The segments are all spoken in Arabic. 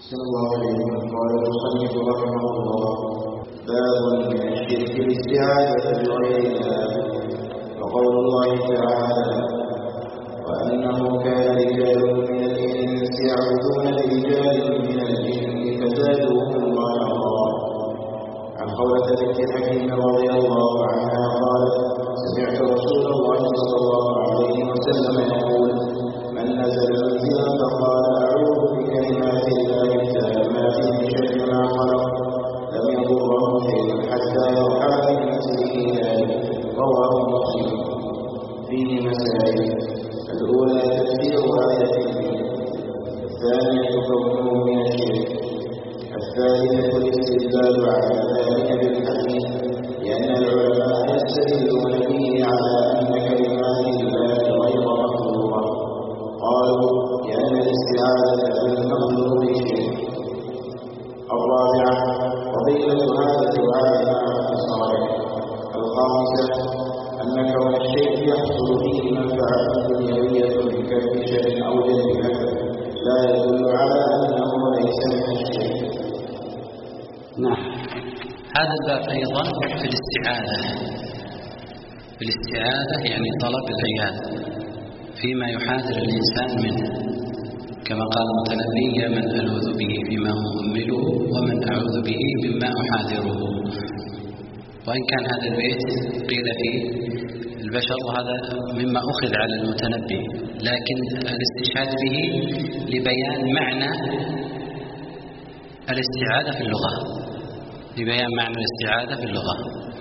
صلى الله عليه وسلم. قال المصنف رحمه الله: باب من الشرك الاستعاذة بغير الله. وقول الله تعالى: وأنه كان رجال من الإنس يعبدون برجال من الجن فزادوهم رهقا. عن خولة بنت حكيم رضي الله عنها قالت: سمعت رسول الله صلى الله عليه وسلم يقول: من نزل منزلا فقال: أعوذ بكلمات الله التامات من شر ما خلق لم يضره شيء حتى يرحل من نفسه ذلك. رواه مسلم. فيه مسائل: الأولى تفسير آية الثانية كونه من الشرك. الثالثة الاستدلال على ذلك بالحديث، لأن العلماء يستدلون به على أن كلمات الله غير مخلوقة. قالوا: لأن الاستعاذة بالمخلوق شرك. الرابعة فضيلة هذا الدعاء مع الصالح. الخامسة أن كون الشيء يحصل فيه منفعة دنيوية كسب شر أو جلب نفع لا يدل على أنه ليس من الشرك. نعم. هذا الباب أيضا في الاستعاذة. الاستعاذة يعني طلب العياذ فيما يحاذر الإنسان منه، كما قال المتنبي: يا من ألوذ به فيما أؤمله ومن أعوذ به مما أحاذره. وإن كان هذا البيت قيل فيه البشر، وهذا مما أخذ على المتنبي، لكن الاستشهاد به لبيان معنى الاستعاذة في اللغة، لبيان معنى الاستعاذة في اللغة.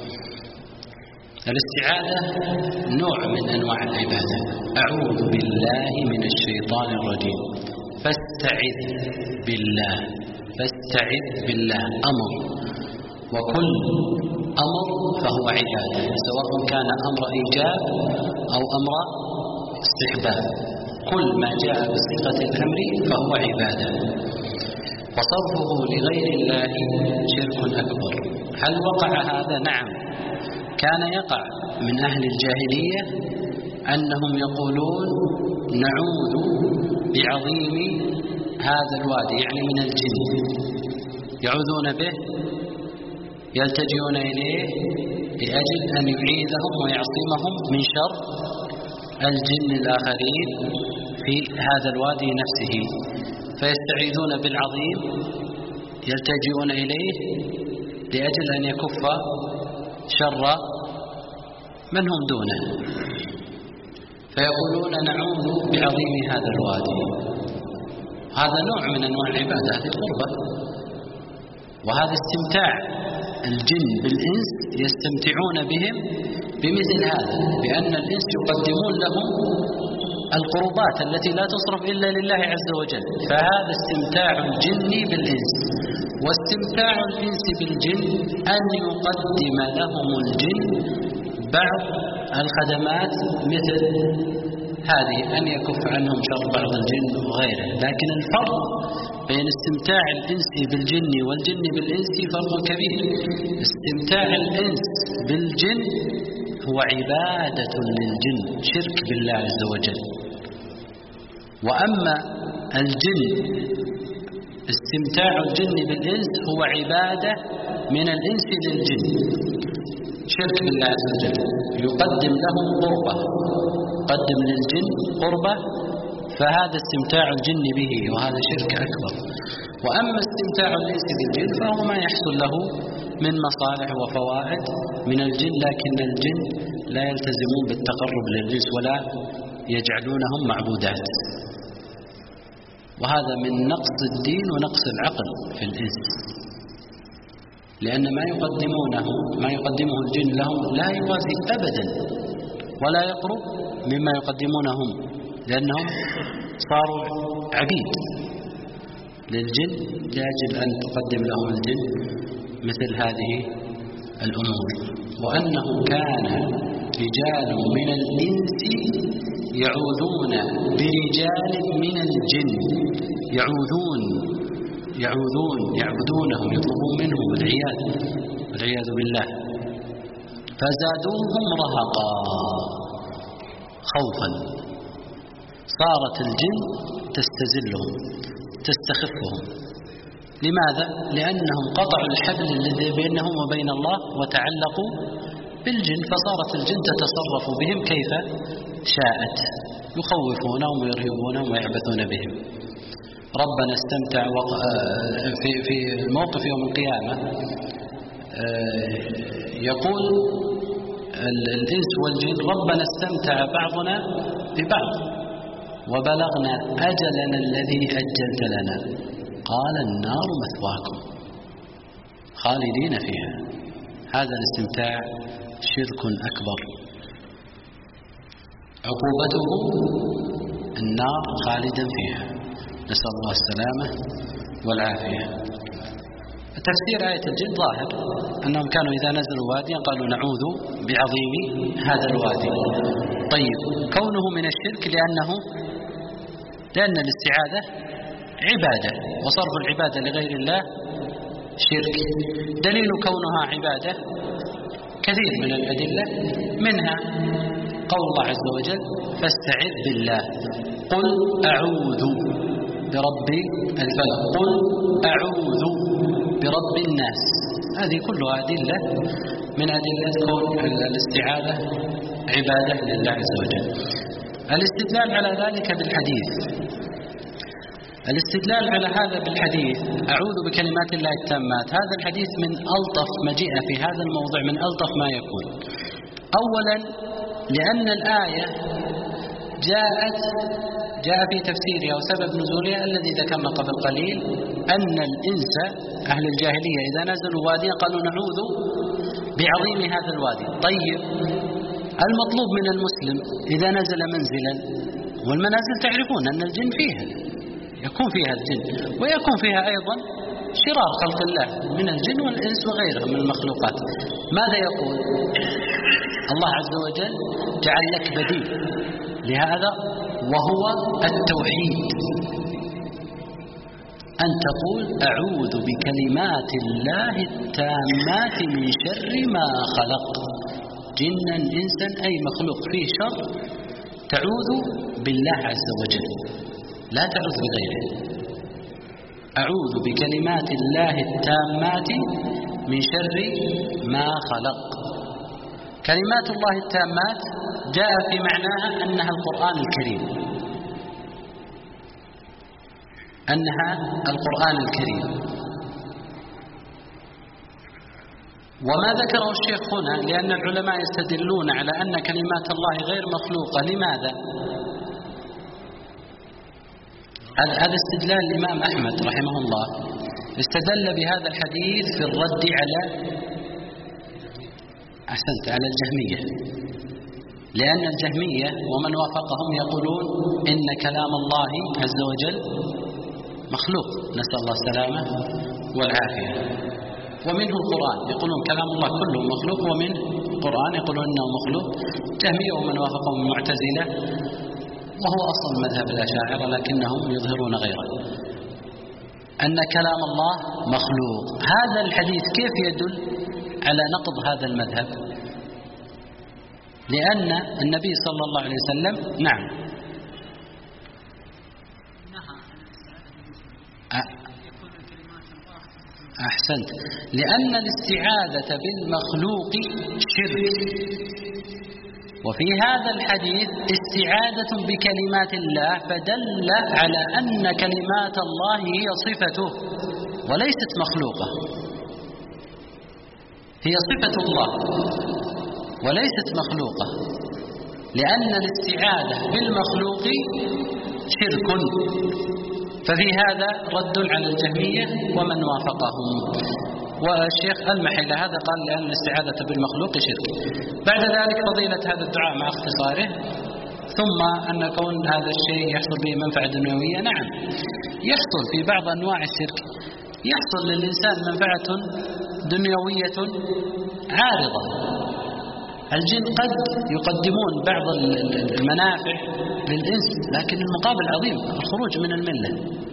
الاستعاذة نوع من أنواع العبادة. أعوذ بالله من الشيطان الرجيم، فاستعذ بالله. فاستعذ بالله أمر، وكل أمر فهو عبادة، سواء كان أمر إيجاب أو أمر استحباب. كل ما جاء بصيغة الأمر فهو عبادة، وصرفه لغير الله شرك أكبر. هل وقع هذا؟ نعم، كان يقع من أهل الجاهلية أنهم يقولون: نعوذ بعظيم هذا الوادي، يعني من الجن، يعوذون به، يلتجئون إليه لأجل أن يعيذهم ويعصمهم من شر الجن الآخرين في هذا الوادي نفسه، فيستعيذون بالعظيم، يلتجئون إليه لأجل أن يكف شر من هم دونه، فيقولون: نعوذ بعظيم هذا الوادي. هذا نوع من أنواع العبادة، هذه قربة، وهذا استمتاع الجن بالإنس، يستمتعون بهم بمثل هذا، بأن الإنس يقدمون لهم القربات التي لا تصرف إلا لله عز وجل. فهذا استمتاع الجن بالإنس. واستمتاع الإنس بالجن أن يقدم لهم الجن بعض الخدمات مثل هذه، أن يكف عنهم شر بعض الجن وغيره. لكن الفرق بين استمتاع الإنس بالجن والجن بالإنس فرق كبير. استمتاع الإنس بالجن هو عبادة للجن، شرك بالله عز وجل. وأما الجن، استمتاع الجن بالإنس هو عبادة من الإنس للجن، شرك بالله عز وجل، يقدم لهم قربة، قدم للجن قربة، فهذا استمتاع الجن به، وهذا شرك أكبر. وأما استمتاع الإنس بالجن فهو ما يحصل له من مصالح وفوائد من الجن، لكن الجن لا يلتزمون بالتقرب للإنس ولا يجعلونهم معبودات، وهذا من نقص الدين ونقص العقل في الإنس، لأن ما يقدمه الجن لهم لا يوازي أبدا ولا يقرب مما يقدمونهم، لأنهم صاروا عبيد للجن لأجل أن تقدم لهم الجن مثل هذه الأمور. وأنه كان رجال من الإنس يعوذون برجال من الجن، يعبدونهم، يطلبون منهم والعياذ بالله، فزادوهم رهقا، خوفا. صارت الجن تستزلهم، تستخفهم، لماذا؟ لأنهم قطعوا الحبل الذي بينهم وبين الله وتعلقوا بالجن، فصارت الجن تتصرف بهم كيف شاءت، يخوفونهم ويرهبونهم ويعبثون بهم. ربنا استمتع في موقف يوم القيامة يقول الإنس والجن: ربنا استمتع بعضنا ببعض وبلغنا أجلنا الذي أجلت لنا، قال النار مثواكم خالدين فيها. هذا الاستمتاع شرك أكبر، عقوبته النار خالدا فيها، نسأل الله السلامة والعافية. تفسير آية الجن ظاهر أنهم كانوا إذا نزلوا واديا قالوا نعوذ بعظيم هذا الوادي. طيب، كونه من الشرك لأن الاستعاذة عبادة، وصرف العبادة لغير الله شرك. دليل كونها عبادة كثير من الأدلة، منها قول الله عز وجل: فاستعذ بالله قل أعوذ برب الفلق قل أعوذ برب الناس. هذه كلها أدلة من أدلة كون الاستعاذة عبادة لله عز وجل. الاستدلال على ذلك بالحديث، الاستدلال على هذا بالحديث: أعوذ بكلمات الله التامات. هذا الحديث من ألطف ما جاء في هذا الموضوع، من ألطف ما يكون. أولا لأن الآية جاء في تفسيرها وسبب نزولها الذي ذكرنا قبل قليل، أن الإنس أهل الجاهلية إذا نزلوا واديا قالوا نعوذ بعظيم هذا الوادي. طيب، المطلوب من المسلم إذا نزل منزلا، والمنازل تعرفون أن الجن فيها، يكون فيها الجن ويكون فيها أيضا شرار خلق الله من الجن والإنس وغيرهم من المخلوقات. ماذا يقول الله عز وجل؟ جعل لك بديل لهذا وهو التوحيد، أن تقول أعوذ بكلمات الله التامات من شر ما خلق. جنا إنسا أي مخلوق فيه شر تعوذ بالله عز وجل، لا تعوذ بغيره. أعوذ بكلمات الله التامات من شر ما خلق. كلمات الله التامات جاء في معناها أنها القرآن الكريم، أنها القرآن الكريم. وما ذكره الشيخ هنا لأن العلماء يستدلون على أن كلمات الله غير مخلوقة. لماذا؟ هذا استدلال الإمام أحمد رحمه الله، استدل بهذا الحديث في الرد على الجهمية، لأن الجهمية ومن وافقهم يقولون إن كلام الله عز وجل مخلوق، نسأل الله السلامة والعافية. ومنه القرآن، يقولون كلام الله كله مخلوق، ومنه القرآن يقولون إنه مخلوق. جهمية ومن وافقهم المعتزلة، وهو أصل مذهب الأشاعرة لكنهم يظهرون غيره، أن كلام الله مخلوق. هذا الحديث كيف يدل على نقض هذا المذهب؟ لأن النبي صلى الله عليه وسلم أحسنت، لأن الاستعاذة بالمخلوق شرك، وفي هذا الحديث استعاذة بكلمات الله، فدل على أن كلمات الله هي صفته وليست مخلوقة، هي صفة الله وليست مخلوقة، لأن الاستعاذة بالمخلوق شرك. ففي هذا رد على الجهمية ومن وافقهم. والشيخ ألمح إلى هذا، قال لأن الاستعاذة بالمخلوق شرك. بعد ذلك فضيلة هذا الدعاء مع اختصاره، ثم أن كون هذا الشيء يحصل به منفعة دنيوية. نعم، يحصل في بعض أنواع الشرك، يحصل للإنسان منفعة دنيوية عارضة. الجن قد يقدمون بعض المنافع للإنس، لكن المقابل عظيم، الخروج من الملة.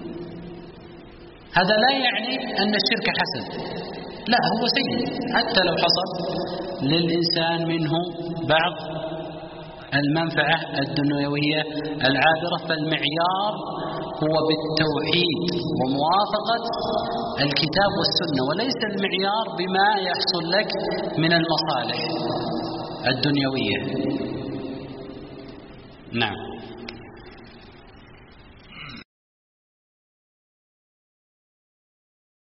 هذا لا يعني أن الشرك حسن، لا، هو سيء. حتى لو حصل للإنسان منه بعض المنفعة الدنيوية العابرة. فالمعيار هو بالتوحيد وموافقة الكتاب والسنة، وليس المعيار بما يحصل لك من المصالح الدنيوية. نعم.